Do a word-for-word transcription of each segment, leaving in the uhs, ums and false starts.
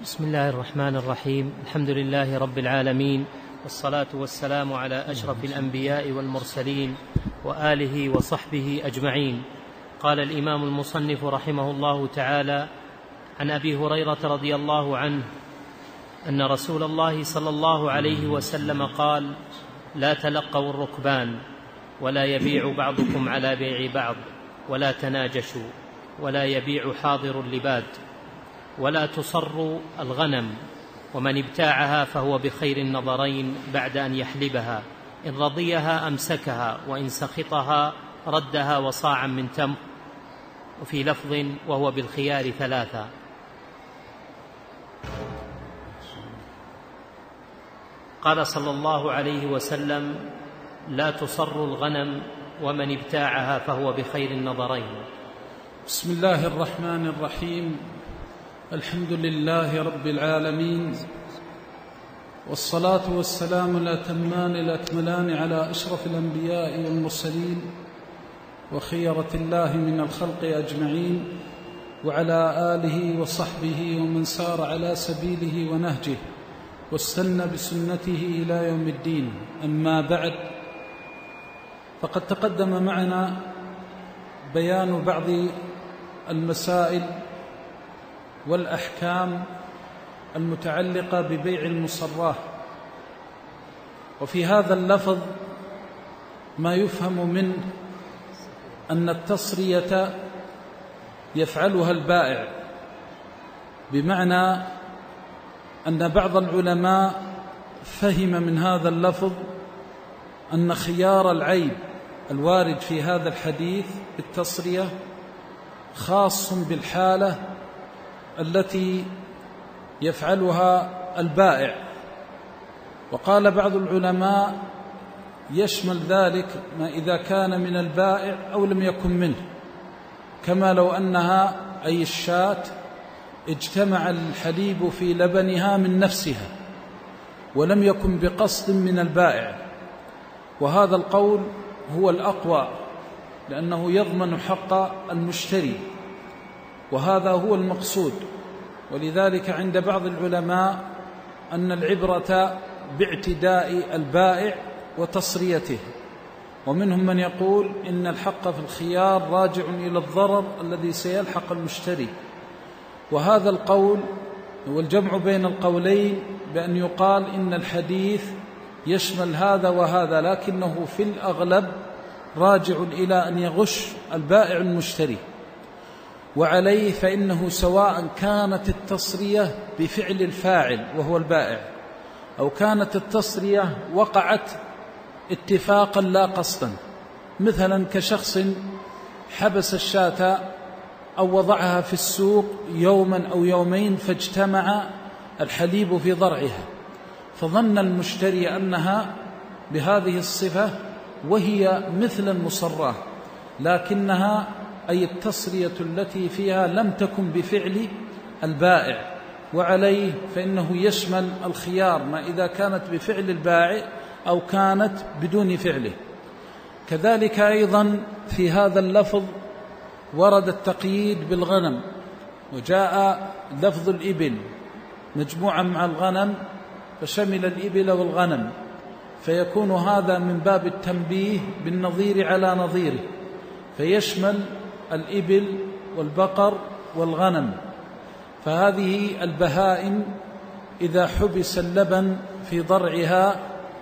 بسم الله الرحمن الرحيم. الحمد لله رب العالمين، والصلاة والسلام على أشرف الأنبياء والمرسلين وآله وصحبه أجمعين. قال الإمام المصنف رحمه الله تعالى: عن أبي هريرة رضي الله عنه أن رسول الله صلى الله عليه وسلم قال: لا تلقوا الركبان، ولا يبيع بعضكم على بيع بعض، ولا تناجشوا، ولا يبيع حاضر لباد، ولا تصروا الغنم، ومن ابتاعها فهو بخير النظرين بعد أن يحلبها، إن رضيها أمسكها، وإن سخطها ردها وصاعا من تمر، وفي لفظ: وهو بالخيار ثلاثا. قال صلى الله عليه وسلم: لا تصر الغنم، ومن ابتاعها فهو بخير النظرين. بسم الله الرحمن الرحيم. الحمد لله رب العالمين، والصلاة والسلام الأتمان الأكملان على أشرف الأنبياء والمرسلين وخيرة الله من الخلق أجمعين، وعلى آله وصحبه ومن سار على سبيله ونهجه واستنى بسنته إلى يوم الدين. أما بعد، فقد تقدم معنا بيان بعض المسائل والأحكام المتعلقة ببيع المصراه، وفي هذا اللفظ ما يفهم منه أن التصرية يفعلها البائع، بمعنى أن بعض العلماء فهم من هذا اللفظ أن خيار العيب الوارد في هذا الحديث بالتصرية خاص بالحالة التي يفعلها البائع، وقال بعض العلماء يشمل ذلك ما إذا كان من البائع أو لم يكن منه، كما لو أنها أي الشاة اجتمع الحليب في لبنها من نفسها ولم يكن بقصد من البائع، وهذا القول هو الأقوى لأنه يضمن حق المشتري، وهذا هو المقصود. ولذلك عند بعض العلماء أن العبرة باعتداء البائع وتصريته، ومنهم من يقول إن الحق في الخيار راجع إلى الضرر الذي سيلحق المشتري، وهذا القول هو الجمع بين القولين، بأن يقال إن الحديث يشمل هذا وهذا، لكنه في الأغلب راجع إلى أن يغش البائع المشتري. وعليه فإنه سواء كانت التصرية بفعل الفاعل وهو البائع، أو كانت التصرية وقعت اتفاقا لا قصدا، مثلا كشخص حبس الشاة أو وضعها في السوق يوما أو يومين فاجتمع الحليب في ضرعها، فظن المشتري أنها بهذه الصفة وهي مثل المصراه، لكنها أي التصرية التي فيها لم تكن بفعل البائع، وعليه فإنه يشمل الخيار ما إذا كانت بفعل البائع أو كانت بدون فعله. كذلك أيضا في هذا اللفظ ورد التقييد بالغنم، وجاء لفظ الإبل مجموعا مع الغنم فشمل الإبل والغنم، فيكون هذا من باب التنبيه بالنظير على نظيره، فيشمل الإبل والبقر والغنم. فهذه البهائم إذا حبس اللبن في ضرعها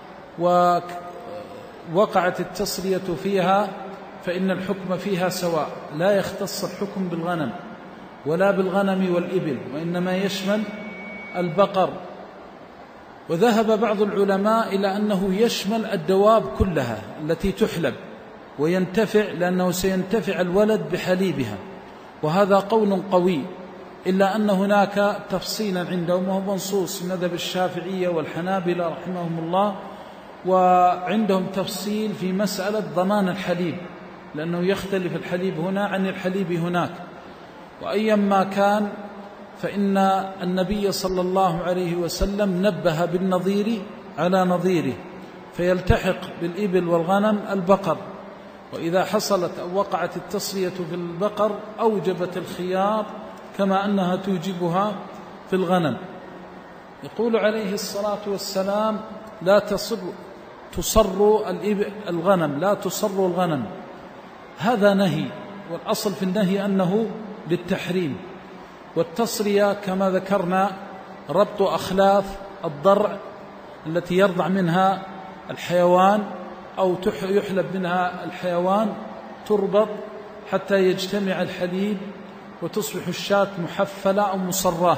ووقعت التصرية فيها فإن الحكم فيها سواء، لا يختص الحكم بالغنم ولا بالغنم والإبل، وإنما يشمل البقر. وذهب بعض العلماء إلى أنه يشمل الدواب كلها التي تحلب وينتفع، لأنه سينتفع الولد بحليبها، وهذا قول قوي، إلا أن هناك تفصيلا عندهم وهو منصوص من مذهب الشافعية والحنابلة رحمهم الله، وعندهم تفصيل في مسألة ضمان الحليب، لأنه يختلف الحليب هنا عن الحليب هناك. وأيما كان فإن النبي صلى الله عليه وسلم نبه بالنظير على نظيره، فيلتحق بالإبل والغنم البقر، وإذا حصلت أو وقعت التصرية في البقر أوجبت الخيار كما أنها توجبها في الغنم. يقول عليه الصلاة والسلام: لا تصر تصر الغنم لا تصر الغنم. هذا نهي، والأصل في النهي أنه للتحريم. والتصرية كما ذكرنا ربط أخلاف الضرع التي يرضع منها الحيوان أو يحلب منها الحيوان، تربط حتى يجتمع الحليب وتصبح الشاة محفلة أو مصراه.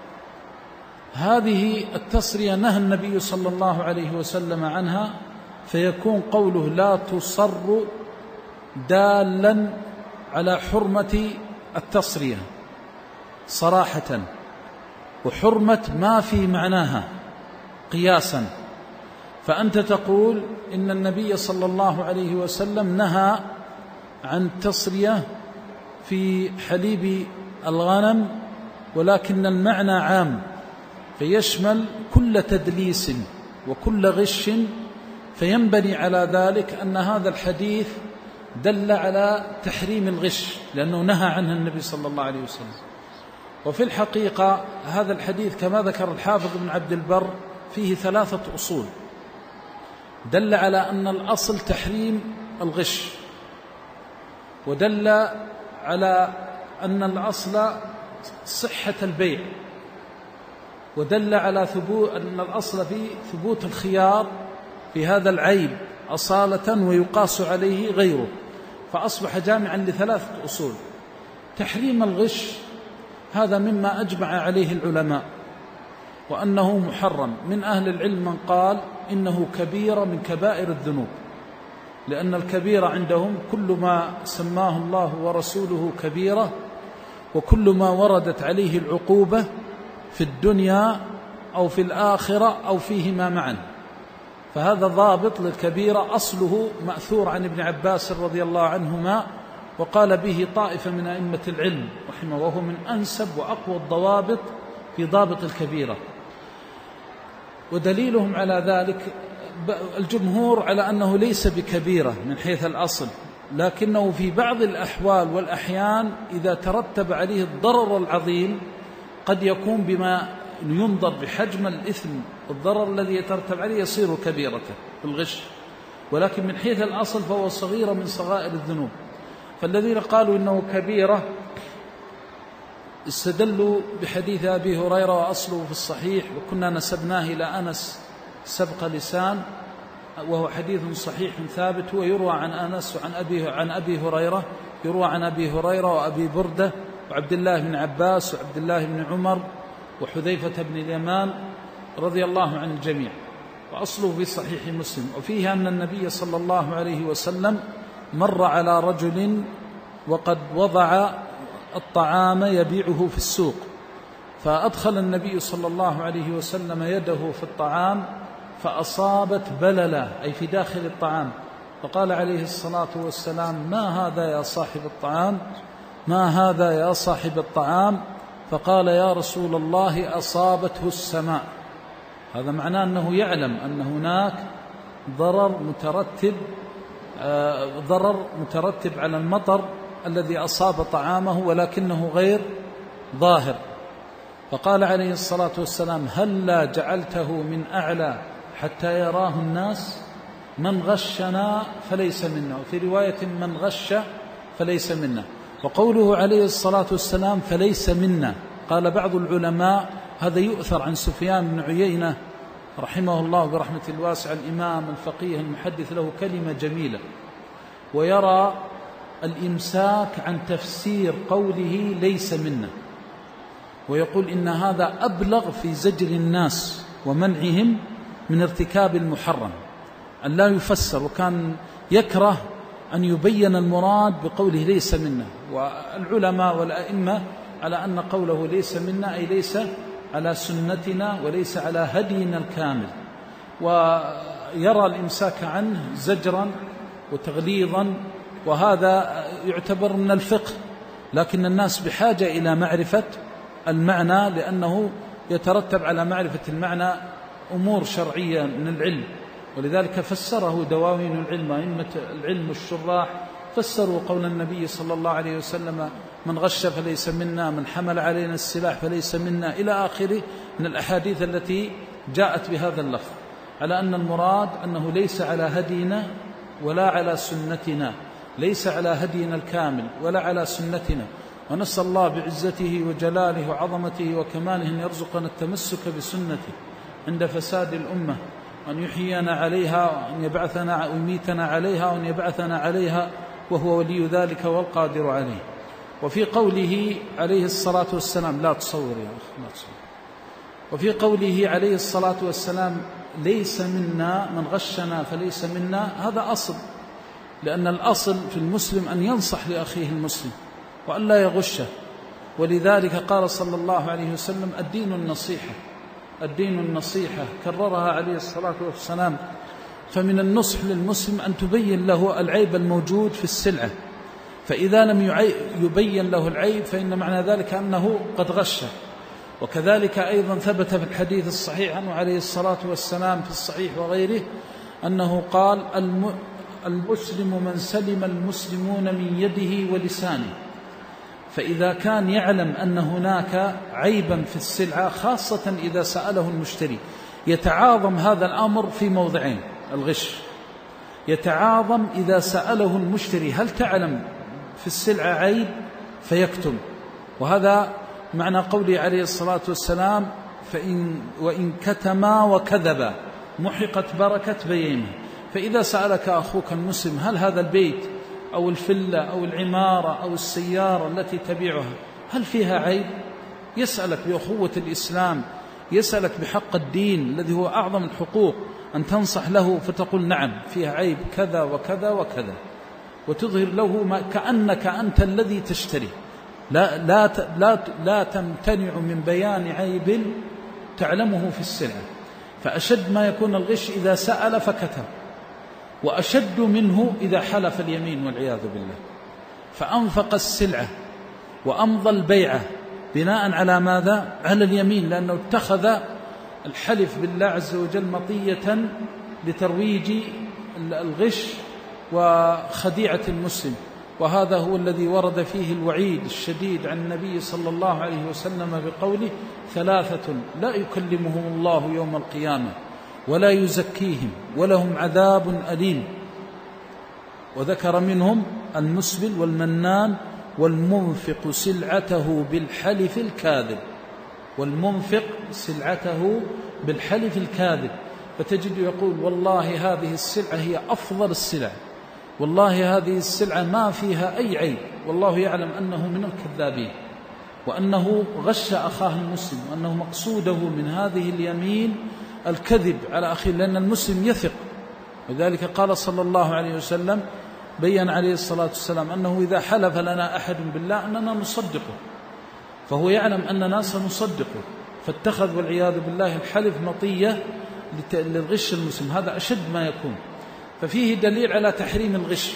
هذه التصرية نهى النبي صلى الله عليه وسلم عنها، فيكون قوله لا تصر دالا على حرمة التصرية صراحة، وحرمة ما في معناها قياسا. فأنت تقول إن النبي صلى الله عليه وسلم نهى عن التصرية في حليب الغنم، ولكن المعنى عام فيشمل كل تدليس وكل غش، فينبني على ذلك أن هذا الحديث دل على تحريم الغش لأنه نهى عنه النبي صلى الله عليه وسلم. وفي الحقيقة هذا الحديث كما ذكر الحافظ بن عبد البر فيه ثلاثة أصول. دل على أن الأصل تحريم الغش، ودل على أن الأصل صحة البيع، ودل على ثبوت أن الأصل في ثبوت الخيار في هذا العيب أصالة ويقاس عليه غيره، فأصبح جامعا لثلاثة أصول. تحريم الغش هذا مما أجمع عليه العلماء وأنه محرم. من أهل العلم من قال إنه كبيرة من كبائر الذنوب، لأن الكبيرة عندهم كل ما سماه الله ورسوله كبيرة، وكل ما وردت عليه العقوبة في الدنيا أو في الآخرة أو فيهما معا. فهذا ضابط للكبيرة أصله مأثور عن ابن عباس رضي الله عنهما، وقال به طائفة من أئمة العلم رحمه، وهو من أنسب وأقوى الضوابط في ضابط الكبيرة. ودليلهم على ذلك الجمهور على أنه ليس بكبيرة من حيث الأصل، لكنه في بعض الأحوال والأحيان إذا ترتب عليه الضرر العظيم قد يكون بما ينظر بحجم الإثم، الضرر الذي يترتب عليه يصير كبيرة في الغش، ولكن من حيث الأصل فهو صغيرة من صغائر الذنوب. فالذين قالوا إنه كبيرة استدلوا بحديث أبي هريرة وأصله في الصحيح، وكنا نسبناه إلى أنس سبق لسان، وهو حديث صحيح ثابت، ويروى عن أنس وعن أبي, عن أبي هريرة، يروى عن أبي هريرة وأبي بردة وعبد الله بن عباس وعبد الله بن عمر وحذيفة بن اليمان رضي الله عن الجميع، وأصله في صحيح مسلم. وفيه أن النبي صلى الله عليه وسلم مر على رجل وقد وضع الطعام يبيعه في السوق، فأدخل النبي صلى الله عليه وسلم يده في الطعام فأصابت بللا، أي في داخل الطعام، فقال عليه الصلاة والسلام: ما هذا يا صاحب الطعام؟ ما هذا يا صاحب الطعام؟ فقال: يا رسول الله أصابته السماء. هذا معناه أنه يعلم أن هناك ضرر مترتب آه ضرر مترتب على المطر الذي أصاب طعامه، ولكنه غير ظاهر. فقال عليه الصلاة والسلام: هل لا جعلته من أعلى حتى يراه الناس؟ من غشنا فليس منا، وفي رواية من غش فليس منا. وقوله عليه الصلاة والسلام فليس منا، قال بعض العلماء هذا يؤثر عن سفيان بن عيينة رحمه الله برحمة الواسع، الإمام الفقيه المحدث، له كلمة جميلة، ويرى الإمساك عن تفسير قوله ليس منا، ويقول إن هذا أبلغ في زجر الناس ومنعهم من ارتكاب المحرم، أن لا يفسر، وكان يكره أن يبين المراد بقوله ليس منا. والعلماء والأئمة على أن قوله ليس منا أي ليس على سنتنا وليس على هدينا الكامل، ويرى الإمساك عنه زجرا وتغليظا، وهذا يعتبر من الفقه، لكن الناس بحاجة إلى معرفة المعنى، لأنه يترتب على معرفة المعنى أمور شرعية من العلم، ولذلك فسره دواوين العلم، أئمة العلم الشراح فسروا قول النبي صلى الله عليه وسلم من غش فليس منا، من حمل علينا السلاح فليس منا، إلى آخره من الأحاديث التي جاءت بهذا اللفظ، على أن المراد أنه ليس على هدينا ولا على سنتنا، ليس على هدينا الكامل ولا على سنتنا. ونسأل الله بعزته وجلاله وعظمته وكماله أن يرزقنا التمسك بسنته عند فساد الأمة، وأن يحيينا عليها، وأن يبعثنا ويميتنا عليها، وأن يبعثنا عليها وهو ولي ذلك والقادر عليه. وفي قوله عليه الصلاة والسلام، لا تصور يا أخي، لا تصور. وفي قوله عليه الصلاة والسلام ليس منا من غشنا فليس منا، هذا أصل، لأن الأصل في المسلم أن ينصح لأخيه المسلم وأن لا يغشه. ولذلك قال صلى الله عليه وسلم الدين النصيحة، الدين النصيحة، كررها عليه الصلاة والسلام. فمن النصح للمسلم أن تبين له العيب الموجود في السلعة، فإذا لم يبين له العيب فإن معنى ذلك أنه قد غشه. وكذلك أيضا ثبت في الحديث الصحيح عنه عليه الصلاة والسلام في الصحيح وغيره أنه قال المسلم من سلم المسلمون من يده ولسانه. فإذا كان يعلم أن هناك عيبا في السلعة، خاصة إذا سأله المشتري، يتعاظم هذا الأمر في موضعين: الغش يتعاظم إذا سأله المشتري هل تعلم في السلعة عيب، فيكتم، وهذا معنى قوله عليه الصلاة والسلام فإن وإن كتما وكذبا محقت بركة بينه. فإذا سألك أخوك المسلم هل هذا البيت أو الفلة أو العمارة أو السيارة التي تبيعها هل فيها عيب، يسألك بأخوة الإسلام، يسألك بحق الدين الذي هو أعظم الحقوق، أن تنصح له فتقول نعم فيها عيب كذا وكذا وكذا، وتظهر له ما كأنك أنت الذي تشتري. لا, لا, لا, لا تمتنع من بيان عيب تعلمه في السلعة. فأشد ما يكون الغش إذا سأل فكتب، وأشد منه إذا حلف اليمين والعياذ بالله، فأنفق السلعة وأمضى البيعة بناء على ماذا؟ على اليمين، لأنه اتخذ الحلف بالله عز وجل مطية لترويج الغش وخديعة المسلم. وهذا هو الذي ورد فيه الوعيد الشديد عن النبي صلى الله عليه وسلم بقوله ثلاثة لا يكلمهم الله يوم القيامة ولا يزكيهم ولهم عذاب أليم، وذكر منهم المسبل والمنان والمنفق سلعته بالحلف الكاذب، والمنفق سلعته بالحلف الكاذب. فتجد يقول والله هذه السلعة هي أفضل السلع، والله هذه السلعة ما فيها أي عيب، والله يعلم أنه من الكذابين، وأنه غش أخاه المسلم، وأنه مقصوده من هذه اليمين الكذب على أخيه، لأن المسلم يثق. وذلك قال صلى الله عليه وسلم، بيّن عليه الصلاة والسلام أنه إذا حلف لنا أحد بالله أننا نصدقه، فهو يعلم أننا سنصدقه، فاتخذ والعياذ بالله الحلف مطية للغش المسلم. هذا أشد ما يكون. ففيه دليل على تحريم الغش،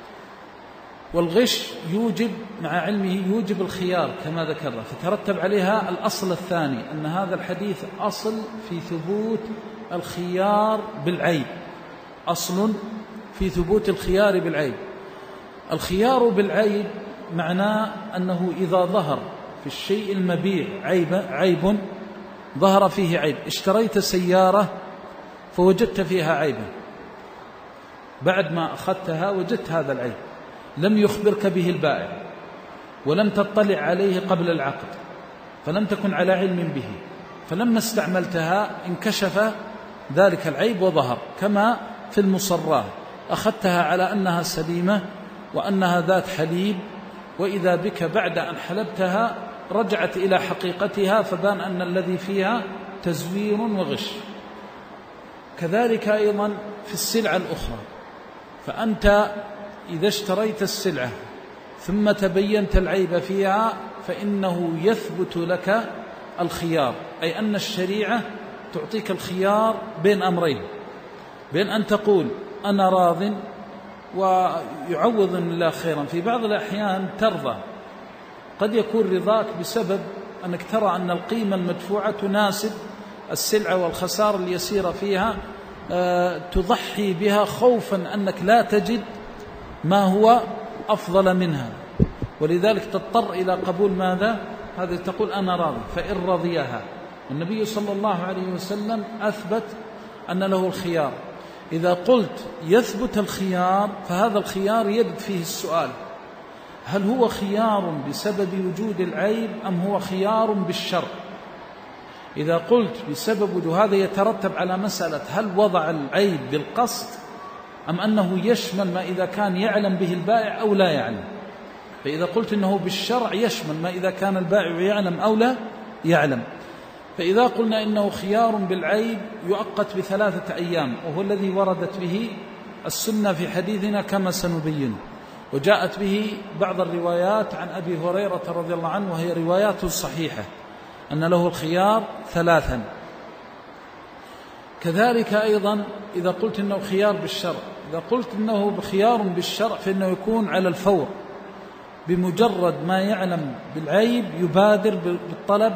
والغش يوجب مع علمه يوجب الخيار كما ذكرنا، فترتب عليها الأصل الثاني أن هذا الحديث أصل في ثبوت الخيار بالعيب، أصل في ثبوت الخيار بالعيب. الخيار بالعيب معناه أنه إذا ظهر في الشيء المبيع عيب, عيب ظهر فيه عيب، اشتريت سيارة فوجدت فيها عيبا، بعد ما أخذتها وجدت هذا العيب، لم يخبرك به البائع ولم تطلع عليه قبل العقد، فلم تكن على علم به، فلما استعملتها انكشف ذلك العيب وظهر، كما في المصراه أخذتها على أنها سليمة وأنها ذات حليب، وإذا بك بعد أن حلبتها رجعت إلى حقيقتها فبان أن الذي فيها تزوير وغش. كذلك أيضا في السلعة الأخرى، فأنت إذا اشتريت السلعة ثم تبينت العيب فيها فإنه يثبت لك الخيار، أي أن الشريعة تعطيك الخيار بين أمرين، بين أن تقول أنا راض ويعوض الله خيرا. في بعض الأحيان ترضى، قد يكون رضاك بسبب أنك ترى أن القيمة المدفوعة تناسب السلعة والخسارة اليسيرة فيها، أه تضحي بها خوفا أنك لا تجد ما هو أفضل منها، ولذلك تضطر إلى قبول ماذا؟ هذه تقول أنا راضي، فإن رضيها. النبي صلى الله عليه وسلم أثبت أن له الخيار. إذا قلت يثبت الخيار فهذا الخيار يرد فيه السؤال: هل هو خيار بسبب وجود العيب أم هو خيار بالشرع؟ إذا قلت بسبب وجود، هذا يترتب على مسألة هل وضع العيب بالقصد أم أنه يشمل ما إذا كان يعلم به البائع أو لا يعلم. فإذا قلت إنه بالشرع يشمل ما إذا كان البائع يعلم أو لا يعلم. فإذا قلنا إنه خيار بالعيب يؤقت بثلاثة أيام، وهو الذي وردت به السنة في حديثنا كما سنبين، وجاءت به بعض الروايات عن أبي هريرة رضي الله عنه وهي روايات صحيحة أن له الخيار ثلاثا. كذلك أيضا إذا قلت إنه خيار بالشرع، إذا قلت إنه خيار بالشرع فإنه يكون على الفور، بمجرد ما يعلم بالعيب يبادر بالطلب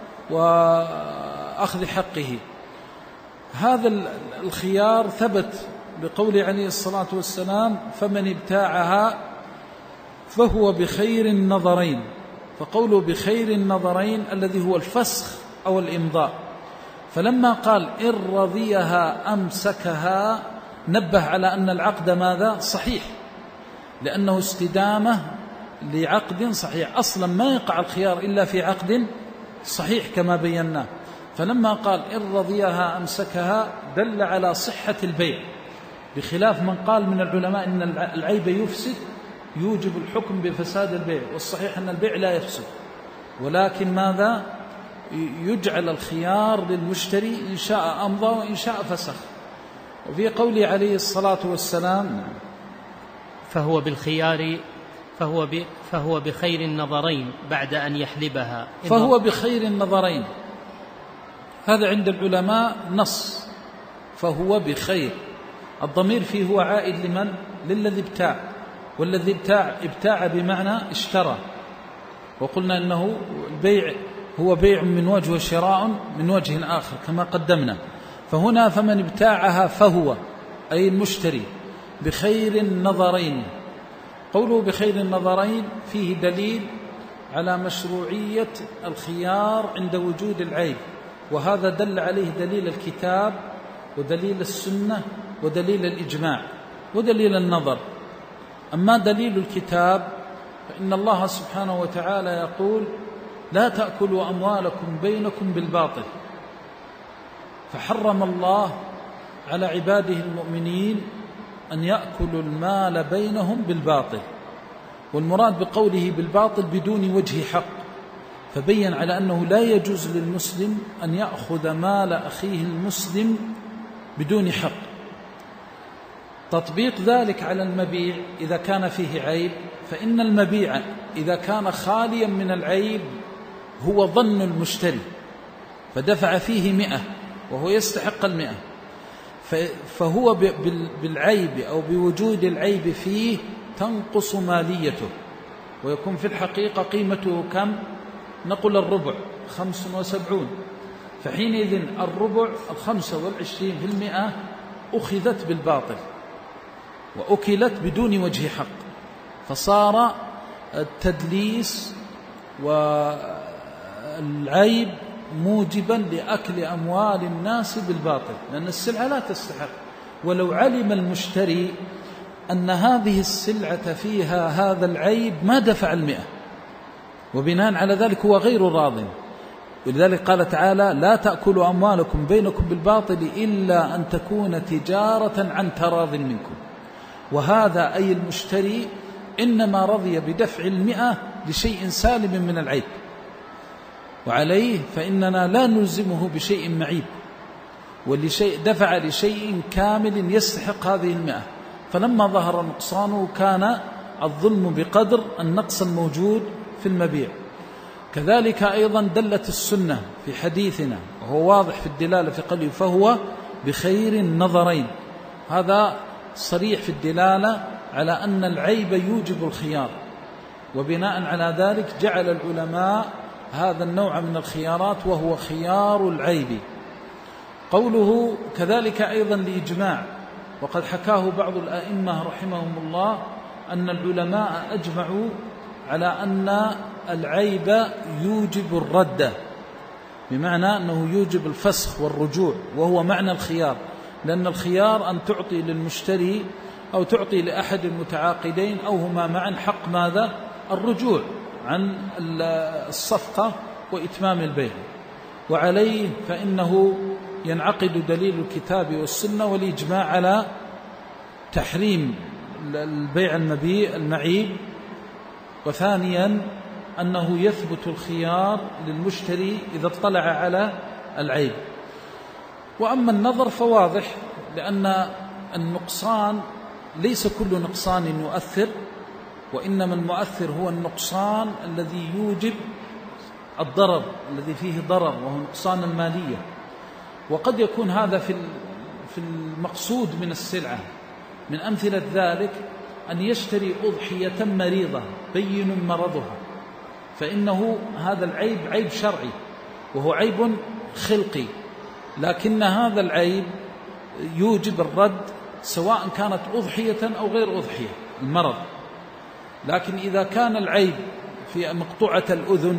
وأخذ حقه. هذا الخيار ثبت بقول عليه الصلاة والسلام: فمن ابتاعها فهو بخير النظرين. فقوله بخير النظرين الذي هو الفسخ أو الإمضاء. فلما قال إن رضيها أمسكها نبه على أن العقد ماذا؟ صحيح، لأنه استدامة لعقد صحيح. أصلا ما يقع الخيار إلا في عقد صحيح كما بينا. فلما قال إن رضيها أمسكها دل على صحة البيع، بخلاف من قال من العلماء إن العيب يفسد يوجب الحكم بفساد البيع، والصحيح أن البيع لا يفسد، ولكن ماذا؟ يجعل الخيار للمشتري إن شاء أمضى وإن شاء فسخ. وفي قوله عليه الصلاة والسلام: فهو بالخيار فهو فهو بخير النظرين بعد أن يحلبها. فهو بخير النظرين، هذا عند العلماء نص. فهو بخير، الضمير فيه هو عائد لمن؟ للذي ابتاع، والذي ابتاع ابتاع بمعنى اشترى، وقلنا أنه البيع هو بيع من وجه وشراء من وجه آخر كما قدمنا. فهنا فمن ابتاعها فهو أي المشتري بخير النظرين. قوله بخير النظرين فيه دليل على مشروعية الخيار عند وجود العيب، وهذا دل عليه دليل الكتاب ودليل السنة ودليل الإجماع ودليل النظر. أما دليل الكتاب فإن الله سبحانه وتعالى يقول: لا تأكلوا أموالكم بينكم بالباطل. فحرم الله على عباده المؤمنين أن يأكلوا المال بينهم بالباطل، والمراد بقوله بالباطل بدون وجه حق، فبين على أنه لا يجوز للمسلم أن يأخذ مال أخيه المسلم بدون حق. تطبيق ذلك على المبيع إذا كان فيه عيب، فإن المبيع إذا كان خاليا من العيب هو ظن المشتري فدفع فيه مئة وهو يستحق المئة، فهو بالعيب أو بوجود العيب فيه تنقص ماليته، ويكون في الحقيقة قيمته كم؟ نقول الربع، خمس وسبعون. فحينئذ الربع الخمسة والعشرين في المئة أخذت بالباطل وأكلت بدون وجه حق، فصار التدليس والعيب موجبا لأكل أموال الناس بالباطل، لأن السلعة لا تستحق. ولو علم المشتري أن هذه السلعة فيها هذا العيب ما دفع المئة، وبناء على ذلك هو غير راض. ولذلك قال تعالى: لا تأكلوا أموالكم بينكم بالباطل إلا أن تكون تجارة عن تراض منكم. وهذا أي المشتري إنما رضي بدفع المئة لشيء سالم من العيب، وعليه فإننا لا نلزمه بشيء معيب، ولشيء دفع لشيء كامل يستحق هذه المئة. فلما ظهر نقصانه كان الظلم بقدر النقص الموجود في المبيع. كذلك أيضا دلت السنة في حديثنا وهو واضح في الدلالة في قوله: فهو بخير النظرين. هذا صريح في الدلالة على أن العيب يوجب الخيار، وبناء على ذلك جعل العلماء هذا النوع من الخيارات وهو خيار العيب. قوله كذلك أيضا لإجماع، وقد حكاه بعض الأئمة رحمهم الله أن العلماء أجمعوا على أن العيب يوجب الرد، بمعنى أنه يوجب الفسخ والرجوع، وهو معنى الخيار، لأن الخيار أن تعطي للمشتري أو تعطي لأحد المتعاقدين أو هما معا حق ماذا؟ الرجوع عن الصفقة وإتمام البيع. وعليه فإنه ينعقد دليل الكتاب والسنة والإجماع على تحريم البيع المبيع المعيب. وثانيا أنه يثبت الخيار للمشتري إذا اطلع على العيب. وأما النظر فواضح، لأن النقصان ليس كل نقصان يؤثر، وإنما المؤثر هو النقصان الذي يوجب الضرر، الذي فيه ضرر، وهو نقصان المالية. وقد يكون هذا في في المقصود من السلعة. من أمثلة ذلك أن يشتري أضحية مريضة بين مرضها، فإنه هذا العيب عيب شرعي وهو عيب خلقي، لكن هذا العيب يوجب الرد سواء كانت أضحية أو غير أضحية المرض. لكن إذا كان العيب في مقطوعة الأذن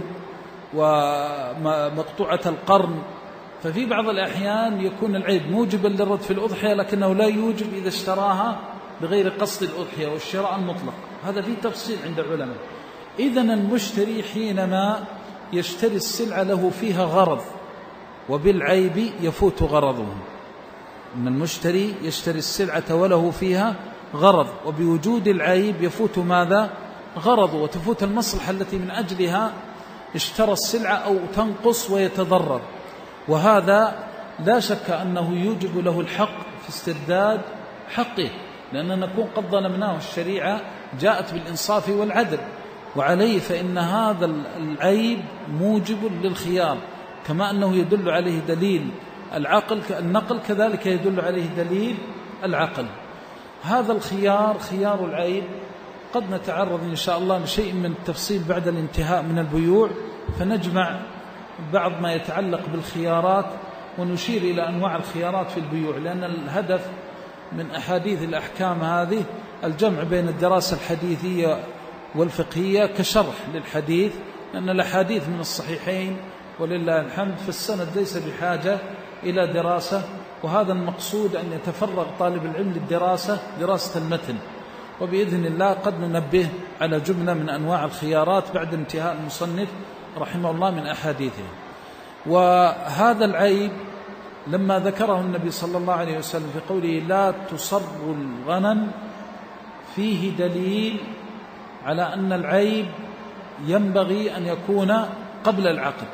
ومقطوعة القرن، ففي بعض الأحيان يكون العيب موجبا للرد في الأضحية، لكنه لا يوجب إذا اشتراها بغير قصد الأضحية والشراء المطلق. هذا فيه تفصيل عند العلماء. إذن المشتري حينما يشتري السلعة له فيها غرض، وبالعيب يفوت غرضه. إن المشتري يشتري السلعة وله فيها غرض، وبوجود العيب يفوت ماذا؟ غرضه، وتفوت المصلحة التي من أجلها اشترى السلعة أو تنقص ويتضرر. وهذا لا شك أنه يوجب له الحق في استرداد حقه، لأننا نكون قد ظلمناه. الشريعة جاءت بالإنصاف والعدل، وعليه فإن هذا العيب موجب للخيار، كما أنه يدل عليه دليل العقل النقل، كذلك يدل عليه دليل العقل. هذا الخيار خيار العيب قد نتعرض إن شاء الله لشيء من التفصيل بعد الانتهاء من البيوع، فنجمع بعض ما يتعلق بالخيارات ونشير إلى أنواع الخيارات في البيوع، لأن الهدف من أحاديث الأحكام هذه الجمع بين الدراسة الحديثية والفقهية كشرح للحديث، لأن الأحاديث من الصحيحين ولله الحمد، فالسند ليس بحاجة إلى دراسة. وهذا المقصود أن يتفرغ طالب العلم للدراسة، دراسة المتن، وبإذن الله قد ننبه على جملة من أنواع الخيارات بعد انتهاء المصنف رحمه الله من أحاديثه. وهذا العيب لما ذكره النبي صلى الله عليه وسلم في قوله لا تصر الغنم، فيه دليل على أن العيب ينبغي أن يكون قبل العقد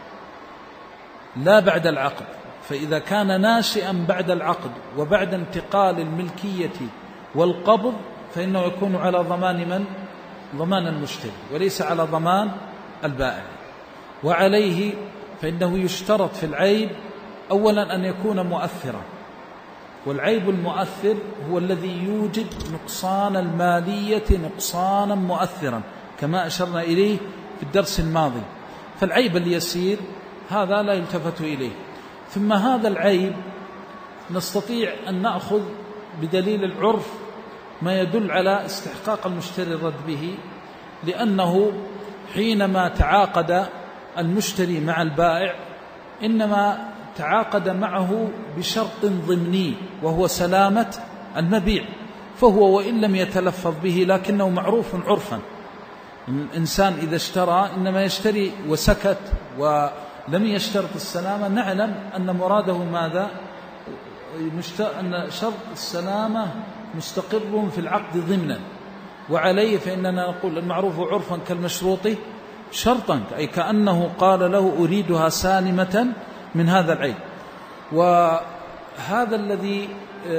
لا بعد العقد. فإذا كان ناشئا بعد العقد وبعد انتقال الملكية والقبض، فإنه يكون على ضمان من؟ ضمان المشتري، وليس على ضمان البائع. وعليه فإنه يشترط في العيب أولا أن يكون مؤثرا، والعيب المؤثر هو الذي يوجد نقصان المالية نقصانا مؤثرا كما أشرنا إليه في الدرس الماضي. فالعيب اليسير هذا لا يلتفت إليه. ثم هذا العيب نستطيع أن نأخذ بدليل العرف ما يدل على استحقاق المشتري الرد به، لأنه حينما تعاقد المشتري مع البائع إنما تعاقد معه بشرط ضمني وهو سلامة المبيع، فهو وإن لم يتلفظ به لكنه معروف عرفا. الإنسان إذا اشترى إنما يشتري وسكت ولم يشترط السلامة، نعلم أن مراده ماذا؟ أن شرط السلامة مستقر في العقد ضمنا. وعليه فإننا نقول المعروف عرفا كالمشروط شرطا، أي كأنه قال له أريدها سالمة من هذا العيب. وهذا الذي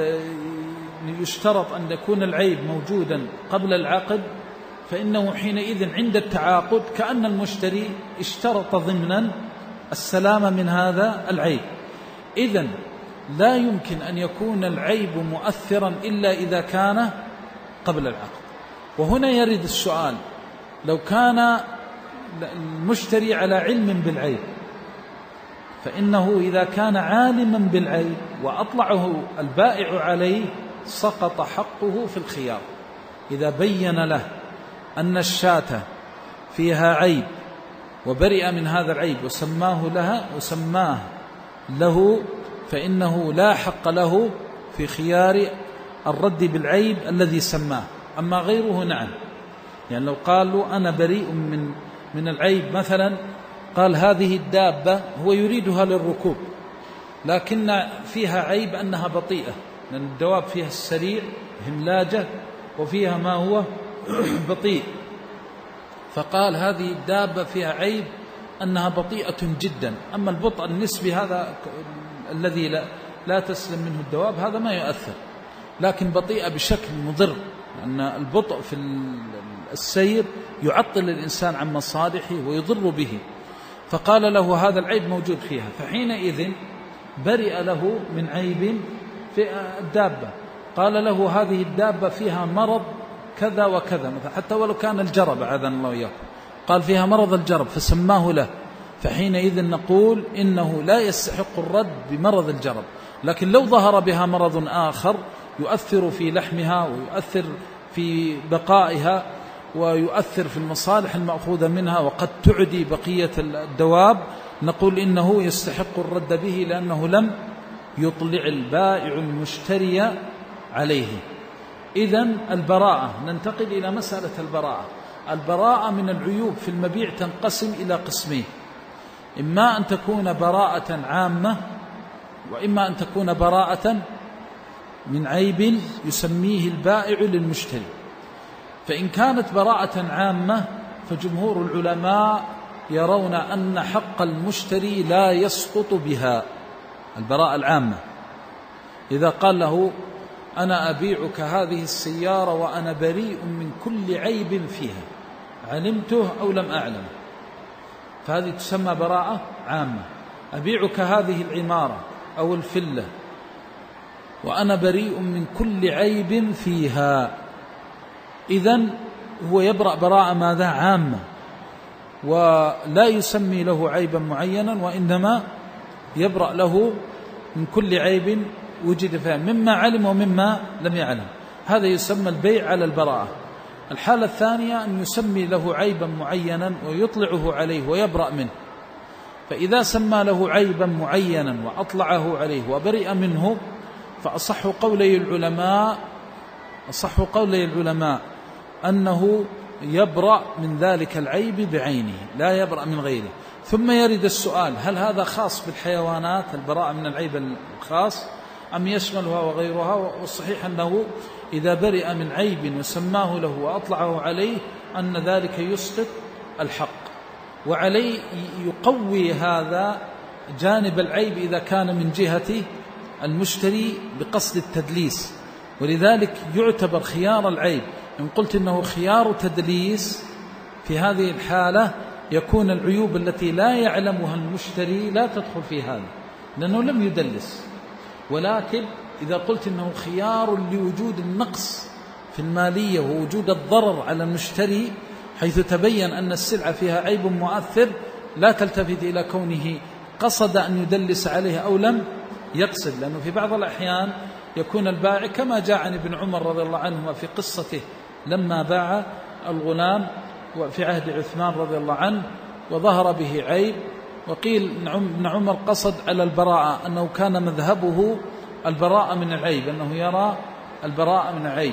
يشترط أن يكون العيب موجودا قبل العقد، فإنه حينئذ عند التعاقد كأن المشتري اشترط ضمنا السلامة من هذا العيب. إذن لا يمكن أن يكون العيب مؤثرا إلا إذا كان قبل العقد. وهنا يرد السؤال: لو كان المشتري على علم بالعيب، فإنه إذا كان عالما بالعيب وأطلعه البائع عليه سقط حقه في الخيار. إذا بين له أن الشاة فيها عيب وبرئ من هذا العيب وسماه لها وسماه له، فإنه لا حق له في خيار الرد بالعيب الذي سماه. أما غيره نعم، يعني لو قالوا أنا بريء من من العيب، مثلا قال هذه الدابة هو يريدها للركوب لكن فيها عيب أنها بطيئة، لأن الدواب فيها السريع هملاجة وفيها ما هو بطيء، فقال هذه الدابة فيها عيب أنها بطيئة جدا. أما البطء النسبي هذا الذي لا, لا تسلم منه الدواب هذا ما يؤثر، لكن بطيئة بشكل مضر، لأن البطء في السير يعطل الإنسان عن مصالحه ويضر به، فقال له هذا العيب موجود فيها، فحينئذ برئ له من عيب في الدابة. قال له هذه الدابة فيها مرض كذا وكذا مثلا، حتى ولو كان الجرب أعاذنا الله إياه، قال فيها مرض الجرب فسماه له، فحينئذ نقول إنه لا يستحق الرد بمرض الجرب. لكن لو ظهر بها مرض آخر يؤثر في لحمها ويؤثر في بقائها ويؤثر في المصالح المأخوذة منها وقد تعدي بقية الدواب، نقول إنه يستحق الرد به لأنه لم يطلع البائع المشتري عليه. إذن البراءة، ننتقل إلى مسألة البراءة. البراءة من العيوب في المبيع تنقسم إلى قسمين، إما أن تكون براءة عامة وإما أن تكون براءة من عيب يسميه البائع للمشتري. فإن كانت براءة عامة فجمهور العلماء يرون أن حق المشتري لا يسقط بها. البراءة العامة إذا قال له أنا أبيعك هذه السيارة وأنا بريء من كل عيب فيها علمته أو لم أعلم، فهذه تسمى براءة عامة. أبيعك هذه العمارة أو الفلة وأنا بريء من كل عيب فيها، إذن هو يبرأ براءة ماذا؟ عامة، ولا يسمي له عيبا معينا، وإنما يبرأ له من كل عيب وجد فيها مما علم ومما لم يعلم. هذا يسمى البيع على البراءة. الحالة الثانية أن يسمي له عيبا معينا ويطلعه عليه ويبرأ منه. فإذا سمى له عيبا معينا وأطلعه عليه وبرئ منه فأصح قولي العلماء أصح قولي العلماء أنه يبرأ من ذلك العيب بعينه، لا يبرأ من غيره. ثم يرد السؤال: هل هذا خاص بالحيوانات البراءة من العيب الخاص أم يشملها وغيرها؟ والصحيح أنه إذا برئ من عيب وسماه له وأطلعه عليه أن ذلك يسقط الحق، وعليه يقوي هذا جانب العيب إذا كان من جهة المشتري بقصد التدليس. ولذلك يعتبر خيار العيب، إن قلت إنه خيار تدليس في هذه الحالة يكون العيوب التي لا يعلمها المشتري لا تدخل في هذا لأنه لم يدلس. ولكن إذا قلت إنه خيار لوجود النقص في المالية ووجود الضرر على المشتري حيث تبين أن السلعة فيها عيب مؤثر، لا تلتفت إلى كونه قصد أن يدلس عليه أو لم يقصد، لأنه في بعض الأحيان يكون البائع كما جاء عن ابن عمر رضي الله عنهما في قصته لما باع الغلام وفي عهد عثمان رضي الله عنه وظهر به عيب، وقيل ابن عمر قصد على البراءة، أنه كان مذهبه البراءة من العيب، أنه يرى البراءة من العيب،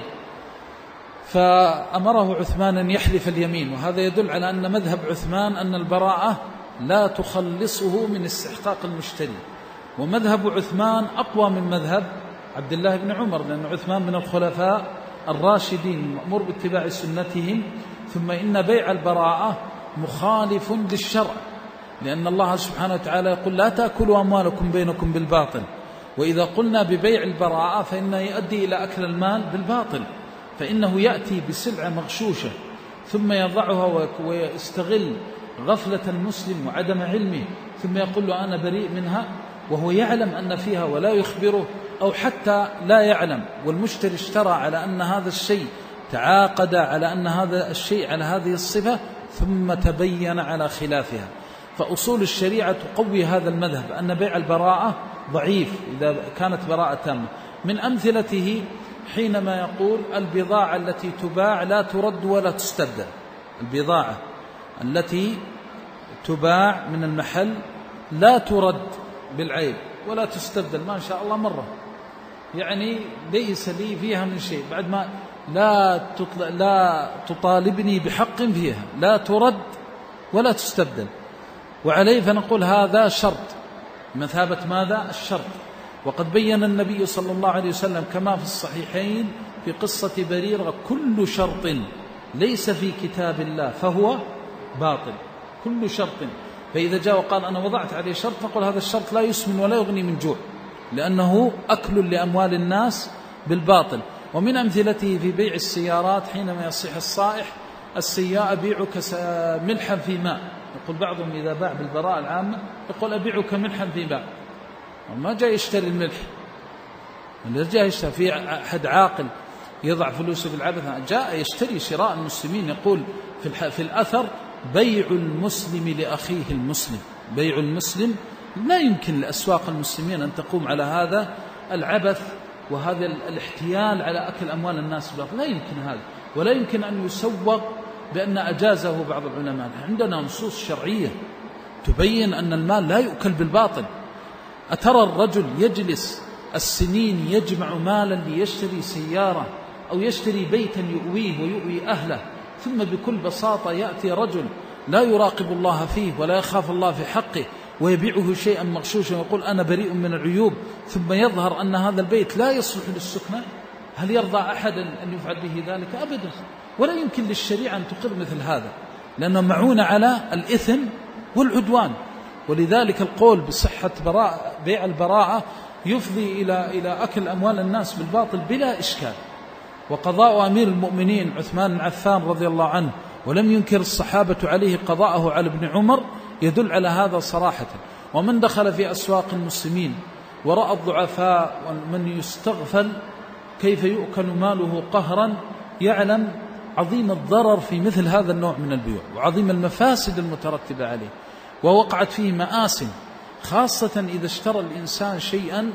فأمره عثمان أن يحلف اليمين. وهذا يدل على أن مذهب عثمان أن البراءة لا تخلصه من استحقاق المشتري، ومذهب عثمان أقوى من مذهب عبد الله بن عمر، لأن عثمان من الخلفاء الراشدين المأمور باتباع سنتهم. ثم إن بيع البراءة مخالف للشرع، لأن الله سبحانه وتعالى يقول: لا تأكلوا أموالكم بينكم بالباطل. وإذا قلنا ببيع البراءة فإنه يؤدي إلى أكل المال بالباطل، فإنه يأتي بسلعة مغشوشة ثم يضعها ويستغل غفلة المسلم وعدم علمه، ثم يقول له أنا بريء منها، وهو يعلم أن فيها ولا يخبره، أو حتى لا يعلم والمشتري اشترى على أن هذا الشيء، تعاقد على أن هذا الشيء على هذه الصفة ثم تبين على خلافها. فأصول الشريعة تقوي هذا المذهب أن بيع البراءة ضعيف إذا كانت براءة تامة. من أمثلته حينما يقول: البضاعة التي تباع لا ترد ولا تستبدل. البضاعة التي تباع من المحل لا ترد بالعيب ولا تستبدل ما شاء الله مرة، يعني ليس لي فيها من شيء، بعد ما لا لا تطالبني بحق فيها، لا ترد ولا تستبدل. وعليه فنقول هذا شرط، مثابة ماذا؟ الشرط. وقد بين النبي صلى الله عليه وسلم كما في الصحيحين في قصة بريرة: كل شرط ليس في كتاب الله فهو باطل، كل شرط. فإذا جاء وقال أنا وضعت عليه شرط، فقل هذا الشرط لا يسمن ولا يغني من جوع، لأنه أكل لأموال الناس بالباطل. ومن أمثلته في بيع السيارات حينما يصيح الصائح: السيارة أبيعك ملحا في ماء. يقول بعضهم إذا باع بالبراءة العامة يقول أبيعك ملحا في ماء، ما جاء يشتري الملح، اللي جاء يشتري. في أحد عاقل يضع فلوسه بالعبث، جاء يشتري شراء المسلمين. يقول في, في الأثر: بيع المسلم لأخيه المسلم. بيع المسلم لا يمكن لأسواق المسلمين أن تقوم على هذا العبث وهذا الاحتيال على أكل أموال الناس بالباطل، لا يمكن هذا، ولا يمكن أن يسوق بأن أجازه بعض العلماء. عندنا نصوص شرعية تبين أن المال لا يؤكل بالباطل. أترى الرجل يجلس السنين يجمع مالا ليشتري سيارة أو يشتري بيتا يؤويه ويؤوي أهله، ثم بكل بساطة يأتي رجل لا يراقب الله فيه ولا يخاف الله في حقه ويبيعه شيئا مغشوشا ويقول أنا بريء من العيوب، ثم يظهر أن هذا البيت لا يصلح للسكنة؟ هل يرضى أحد أن يفعل به ذلك؟ أبدا. ولا يمكن للشريعة أن تقر مثل هذا، لأنه معون على الإثم والعدوان. ولذلك القول بصحة براءة بيع البراءة يفضي إلى إلى أكل أموال الناس بالباطل بلا إشكال. وقضاء أمير المؤمنين عثمان بن عفان رضي الله عنه ولم ينكر الصحابة عليه قضاءه على ابن عمر يدل على هذا صراحة. ومن دخل في أسواق المسلمين ورأى الضعفاء ومن يستغفل كيف يؤكل ماله قهرا يعلم عظيم الضرر في مثل هذا النوع من البيوع وعظيم المفاسد المترتبة عليه، ووقعت فيه مآسٍ، خاصة إذا اشترى الإنسان شيئا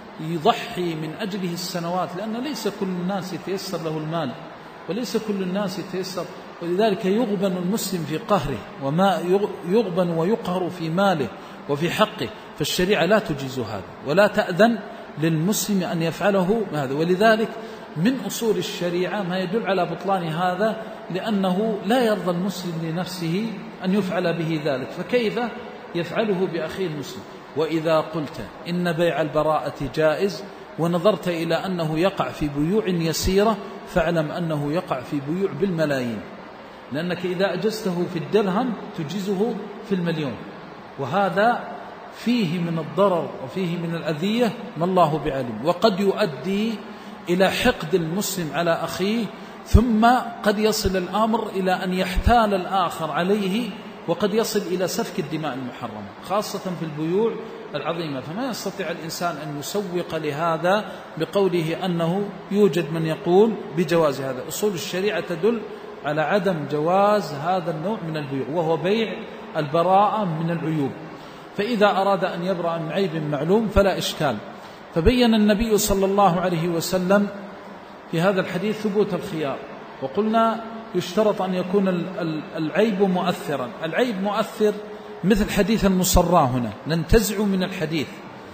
يضحي من أجله السنوات، لأن ليس كل الناس يتيسر له المال وليس كل الناس يتيسر، ولذلك يغبن المسلم في قهره وما يغبن ويقهر في ماله وفي حقه. فالشريعة لا تجيز هذا ولا تأذن للمسلم أن يفعله هذا. ولذلك من أصول الشريعة ما يدل على بطلان هذا، لأنه لا يرضى المسلم لنفسه أن يفعل به ذلك، فكيف يفعله بأخيه المسلم؟ وإذا قلت إن بيع البراءة جائز ونظرت إلى أنه يقع في بيوع يسيرة، فاعلم أنه يقع في بيوع بالملايين، لأنك إذا أجزته في الدرهم تجزه في المليون، وهذا فيه من الضرر وفيه من الأذية ما الله بعلم، وقد يؤدي إلى حقد المسلم على أخيه، ثم قد يصل الأمر إلى أن يحتال الآخر عليه، وقد يصل إلى سفك الدماء المحرمة خاصة في البيوع العظيمة. فما يستطيع الإنسان أن يسوق لهذا بقوله أنه يوجد من يقول بجواز هذا. أصول الشريعة تدل على عدم جواز هذا النوع من البيوع، وهو بيع البراءة من العيوب. فإذا أراد أن يبرأ من عيب معلوم فلا إشكال. فبين النبي صلى الله عليه وسلم في هذا الحديث ثبوت الخيار، وقلنا يشترط أن يكون العيب مؤثرا. العيب مؤثر مثل حديث المصرى، هنا ننتزع من الحديث،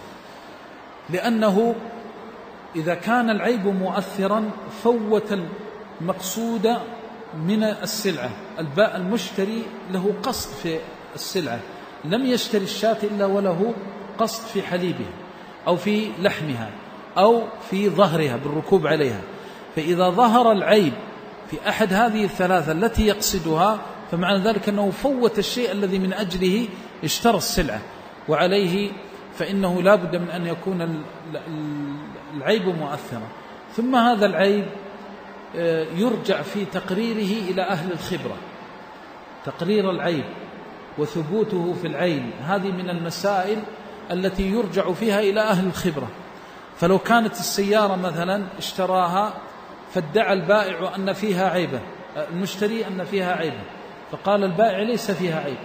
لأنه إذا كان العيب مؤثرا فوت المقصود من السلعة. الباء المشتري له قصد في السلعة، لم يشتري الشاة إلا وله قصد في حليبها أو في لحمها أو في ظهرها بالركوب عليها. فإذا ظهر العيب في أحد هذه الثلاثة التي يقصدها، فمعنى ذلك أنه فوت الشيء الذي من أجله اشترى السلعة، وعليه فإنه لا بد من أن يكون العيب مؤثرا. ثم هذا العيب يرجع في تقريره إلى أهل الخبرة، تقرير العيب وثبوته في العين، هذه من المسائل التي يرجع فيها إلى أهل الخبرة. فلو كانت السيارة مثلا اشتراها فادعى البائع أن فيها عيبة، المشتري أن فيها عيبة، فقال البائع ليس فيها عيب،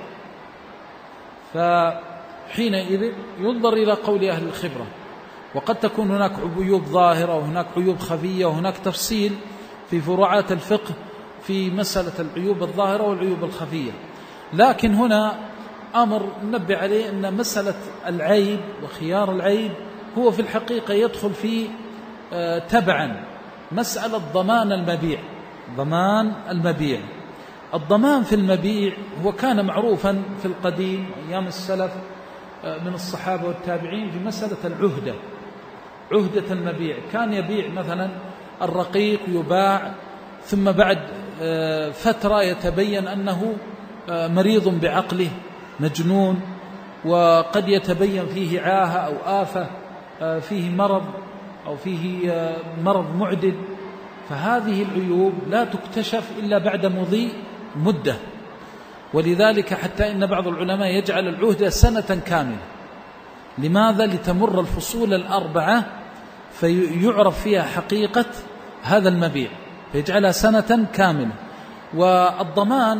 فحينئذ ينظر إلى قول أهل الخبرة. وقد تكون هناك عيوب ظاهرة وهناك عيوب خفية، وهناك تفصيل في فروعات الفقه في مسألة العيوب الظاهرة والعيوب الخفية. لكن هنا أمر ننبه عليه أن مسألة العيب وخيار العيب هو في الحقيقة يدخل في تبعا مسألة ضمان المبيع. ضمان المبيع الضمان في المبيع هو كان معروفا في القديم أيام السلف من الصحابة والتابعين في مسألة العهدة. عهدة المبيع كان يبيع مثلا الرقيق يباع ثم بعد فترة يتبين أنه مريض بعقله مجنون، وقد يتبين فيه عاهة أو آفة، فيه مرض أو فيه مرض معدد، فهذه العيوب لا تكتشف إلا بعد مضي مدة. ولذلك حتى إن بعض العلماء يجعل العهدة سنة كاملة. لماذا؟ لتمر الفصول الأربعة فيعرف فيها حقيقة هذا المبيع، فيجعلها سنة كاملة. والضمان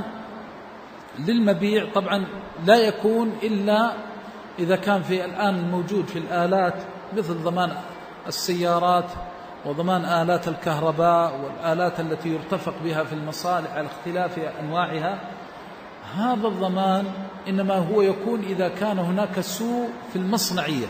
للمبيع طبعا لا يكون إلا إذا كان في الآن الموجود في الآلات مثل ضمان السيارات وضمان آلات الكهرباء والآلات التي يرتفق بها في المصالح على اختلاف أنواعها. هذا الضمان إنما هو يكون إذا كان هناك سوء في المصنعية،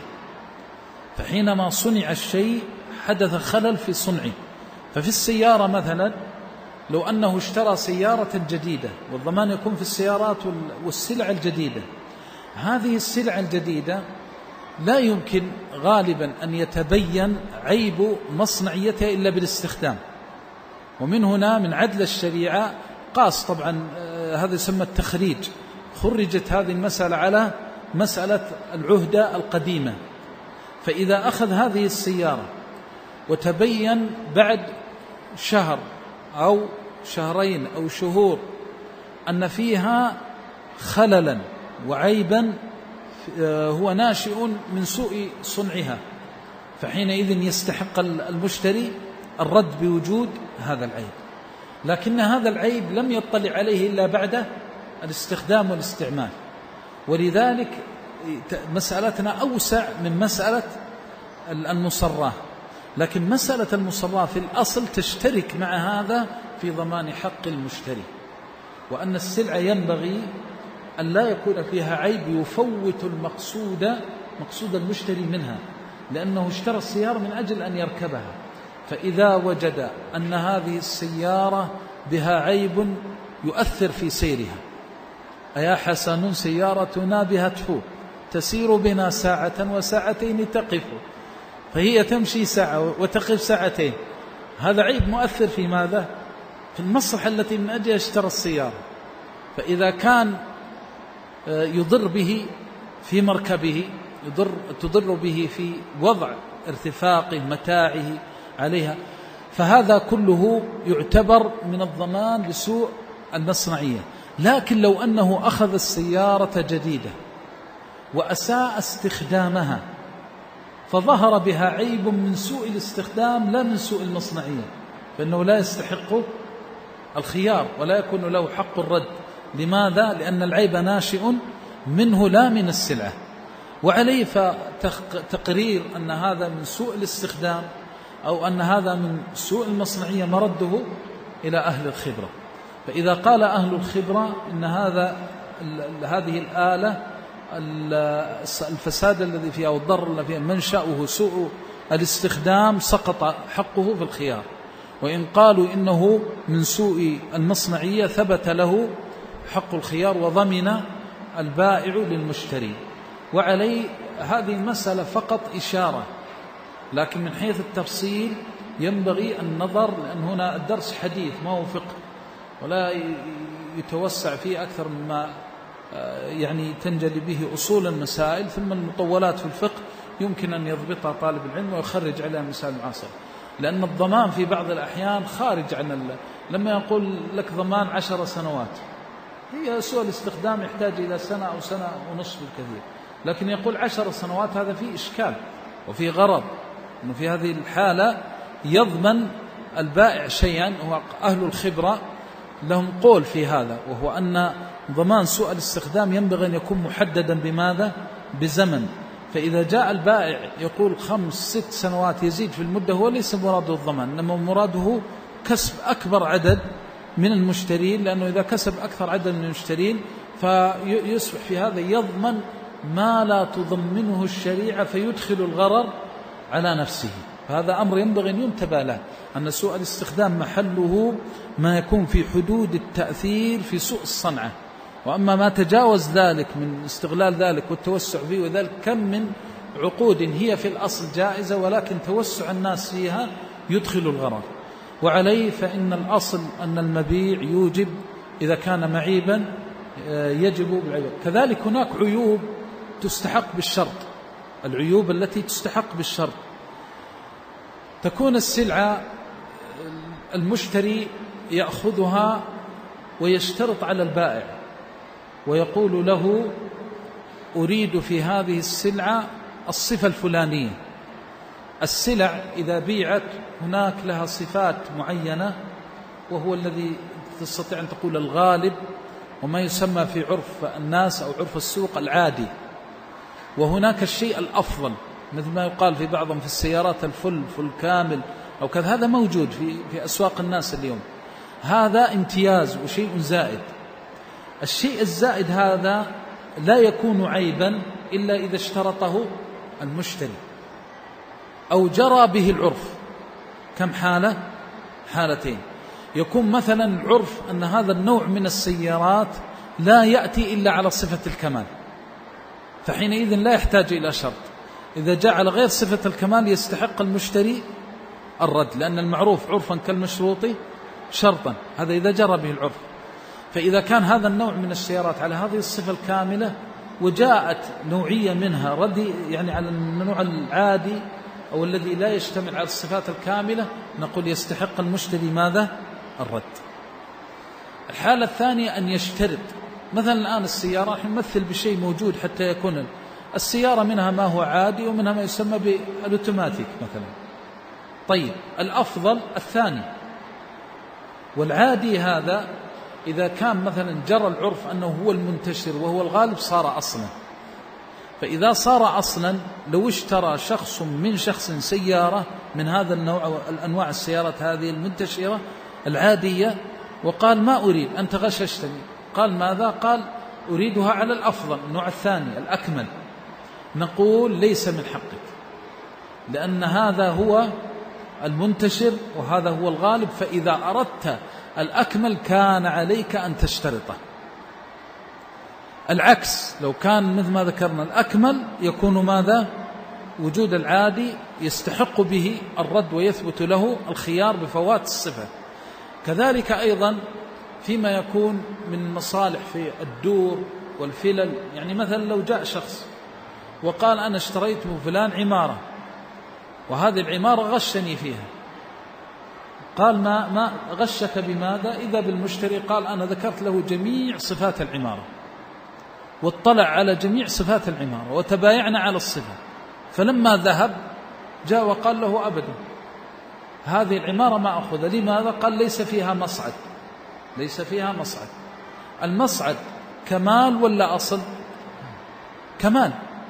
فحينما صنع الشيء حدث خلل في صنعه. ففي السيارة مثلا لو أنه اشترى سيارة جديدة، والضمان يكون في السيارات والسلع الجديدة، هذه السلع الجديدة لا يمكن غالبا أن يتبين عيب مصنعيتها إلا بالاستخدام. ومن هنا من عدل الشريعة قاس طبعا هذا يسمى التخريج، خرجت هذه المسألة على مسألة العهدة القديمة. فإذا أخذ هذه السيارة وتبين بعد شهر أو شهرين أو شهور أن فيها خللا وعيبا هو ناشئ من سوء صنعها، فحينئذ يستحق المشتري الرد بوجود هذا العيب. لكن هذا العيب لم يطلع عليه إلا بعد الاستخدام والاستعمال. ولذلك مسألتنا أوسع من مسألة المصراه، لكن مسألة المصراه في الأصل تشترك مع هذا في ضمان حق المشتري، وأن السلعة ينبغي أن لا يكون فيها عيب يفوت المقصود مقصود المشتري منها، لأنه اشترى السيارة من أجل أن يركبها. فإذا وجد أن هذه السيارة بها عيب يؤثر في سيرها، أيا حسن سيارتنا بها تفوت تسير بنا ساعة وساعتين تقف، فهي تمشي ساعة وتقف ساعتين، هذا عيب مؤثر في ماذا؟ في المصلحة التي من أجلها اشترى السيارة. فإذا كان يضر به في مركبه، يضر تضر به في وضع ارتفاقه متاعه عليها، فهذا كله يعتبر من الضمان لسوء المصنعية. لكن لو أنه أخذ السيارة جديدة وأساء استخدامها فظهر بها عيب من سوء الاستخدام لا من سوء المصنعية، فإنه لا يستحق الخيار ولا يكون له حق الرد. لماذا؟ لأن العيب ناشئ منه لا من السلعة. وعليه فتقرير أن هذا من سوء الاستخدام أو أن هذا من سوء المصنعية مرده إلى أهل الخبرة. فإذا قال أهل الخبرة إن هذا هذه الآلة الفساد الذي فيها والضرر الذي فيها منشأه سوء الاستخدام سقط حقه في الخيار. وإن قالوا إنه من سوء المصنعية ثبت له حق الخيار وضمن البائع للمشتري. وعليه هذه المسألة فقط إشارة، لكن من حيث التفصيل ينبغي النظر، لأن هنا الدرس حديث ما هو فقه، ولا يتوسع فيه أكثر مما يعني تنجلي به أصول المسائل، ثم المطولات في الفقه يمكن أن يضبطها طالب العلم ويخرج عليها مسائل معاصرة. لأن الضمان في بعض الأحيان خارج عن ال... لما يقول لك ضمان عشر سنوات، هي سوء الاستخدام يحتاج إلى سنة أو سنة ونصف الكثير، لكن يقول عشر سنوات هذا فيه إشكال وفيه غرض، أنه في هذه الحالة يضمن البائع شيئا. هو أهل الخبرة لهم قول في هذا، وهو أن ضمان سوء الاستخدام ينبغي أن يكون محددا بماذا؟ بزمن. فإذا جاء البائع يقول خمس ست سنوات يزيد في المدة، هو ليس مراده الضمان، إنما مراده كسب أكبر عدد من المشترين، لأنه إذا كسب أكثر عدد من المشترين فيصبح في هذا يضمن ما لا تضمنه الشريعة فيدخل الغرر على نفسه. فهذا أمر ينبغي أن ينتبه له، أن سوء الاستخدام محله ما يكون في حدود التأثير في سوء الصنعة. وأما ما تجاوز ذلك من استغلال ذلك والتوسع فيه، وذلك كم من عقود هي في الأصل جائزة ولكن توسع الناس فيها يدخل الغرر. وعليه فإن الأصل أن المبيع يوجب إذا كان معيبا يجب بالعيب. كذلك هناك عيوب تستحق بالشرط، العيوب التي تستحق بالشرط تكون السلعة المشتري يأخذها ويشترط على البائع ويقول له أريد في هذه السلعة الصفة الفلانية. السلع إذا بيعت هناك لها صفات معينة، وهو الذي تستطيع أن تقول الغالب، وما يسمى في عرف الناس أو عرف السوق العادي. وهناك الشيء الأفضل، مثل ما يقال في بعضهم في السيارات الفل فل كامل أو كذا، هذا موجود في في أسواق الناس اليوم، هذا امتياز وشيء زائد. الشيء الزائد هذا لا يكون عيبا إلا إذا اشترطه المشتري أو جرى به العرف. كم حالة؟ حالتين. يكون مثلا العرف أن هذا النوع من السيارات لا يأتي إلا على صفة الكمال، فحينئذ لا يحتاج إلى شرط. إذا جاء على غير صفة الكمال يستحق المشتري الرد، لأن المعروف عرفا كالمشروط شرطا، هذا إذا جرى به العرف. فإذا كان هذا النوع من السيارات على هذه الصفة الكاملة وجاءت نوعية منها ردي، يعني على النوع العادي أو الذي لا يشتمل على الصفات الكاملة، نقول يستحق المشتري ماذا؟ الرد. الحالة الثانية أن يشترط، مثلا الآن السيارة نمثل بشيء موجود حتى يكون السيارة منها ما هو عادي ومنها ما يسمى بالأوتوماتيك مثلا. طيب الأفضل الثاني، والعادي هذا إذا كان مثلا جرى العرف أنه هو المنتشر وهو الغالب صار أصلا. فإذا صار أصلا لو اشترى شخص من شخص سيارة من هذا النوع أو الأنواع السيارات هذه المنتشرة العادية وقال ما أريد، أنت غششتني، قال ماذا؟ قال أريدها على الأفضل، النوع الثاني الأكمل، نقول ليس من حقك، لأن هذا هو المنتشر وهذا هو الغالب، فإذا أردت الأكمل كان عليك أن تشترطه. العكس لو كان مثل ما ذكرنا الأكمل يكون ماذا؟ وجود العادي يستحق به الرد ويثبت له الخيار بفوات الصفة. كذلك أيضا فيما يكون من مصالح في الدور والفلل، يعني مثلا لو جاء شخص وقال أنا اشتريت من فلان عمارة وهذه العمارة غشني فيها، قال ما, ما غشك بماذا؟ إذا بالمشتري قال أنا ذكرت له جميع صفات العمارة واطلع على جميع صفات العمارة وتبايعنا على الصفة، فلما ذهب جاء وقال له أبدا هذه العمارة ما أخذ. لماذا؟ قال ليس فيها مصعد، ليس فيها مصعد. المصعد كمال ولا أصل؟ كمال،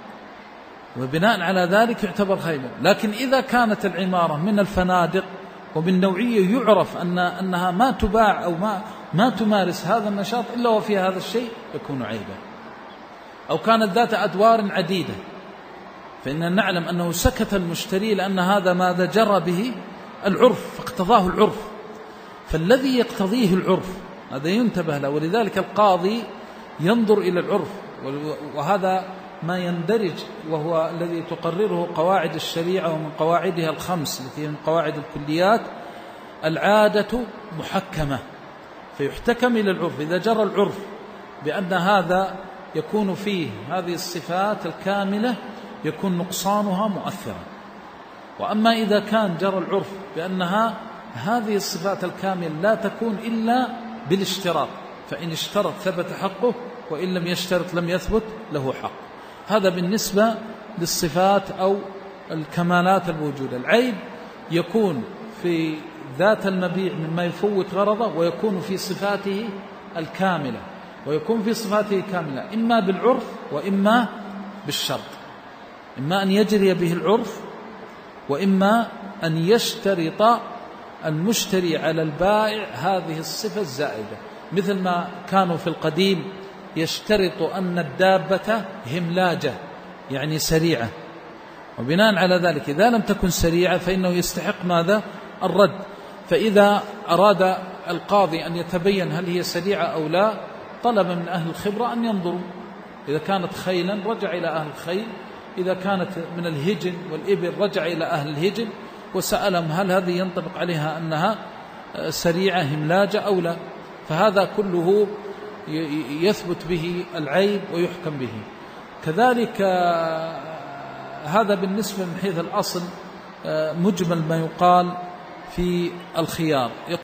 وبناء على ذلك يعتبر خيبا. لكن إذا كانت العمارة من الفنادق ومن نوعية يعرف أن أنها ما تباع أو ما ما تمارس هذا النشاط إلا وفيها هذا الشيء يكون عيبا. أو كانت ذات أدوار عديدة، فإننا نعلم أنه سكت المشتري لأن هذا ماذا؟ جرى به العرف فاقتضاه العرف. فالذي يقتضيه العرف هذا ينتبه له، ولذلك القاضي ينظر إلى العرف، وهذا ما يندرج وهو الذي تقرره قواعد الشريعة ومن قواعدها الخمس التي من قواعد الكليات. العادة محكمة فيحتكم إلى العرف. إذا جرى العرف بأن هذا يكون فيه هذه الصفات الكاملة يكون نقصانها مؤثرا. وأما إذا كان جرى العرف بأنها هذه الصفات الكاملة لا تكون إلا بالاشتراط، فإن اشترط ثبت حقه وإن لم يشترط لم يثبت له حق. هذا بالنسبة للصفات أو الكمالات الموجودة. العيب يكون في ذات المبيع مما يفوت غرضه، ويكون في صفاته الكاملة، ويكون في صفاته الكاملة إما بالعرف وإما بالشرط، إما أن يجري به العرف وإما أن يشترط المشتري على البائع هذه الصفة الزائدة، مثل ما كانوا في القديم يشترط أن الدابة هملاجة يعني سريعة، وبناء على ذلك إذا لم تكن سريعة فإنه يستحق ماذا؟ الرد. فإذا أراد القاضي أن يتبين هل هي سريعة أو لا طلب من أهل الخبرة أن ينظروا، إذا كانت خيلا رجع إلى أهل الخيل، إذا كانت من الهجن والإبل رجع إلى أهل الهجن وسألهم هل هذه ينطبق عليها أنها سريعة هملاجة أو لا، فهذا كله يثبت به العيب ويحكم به. كذلك هذا بالنسبة من حيث الأصل مجمل ما يقال في الخيار.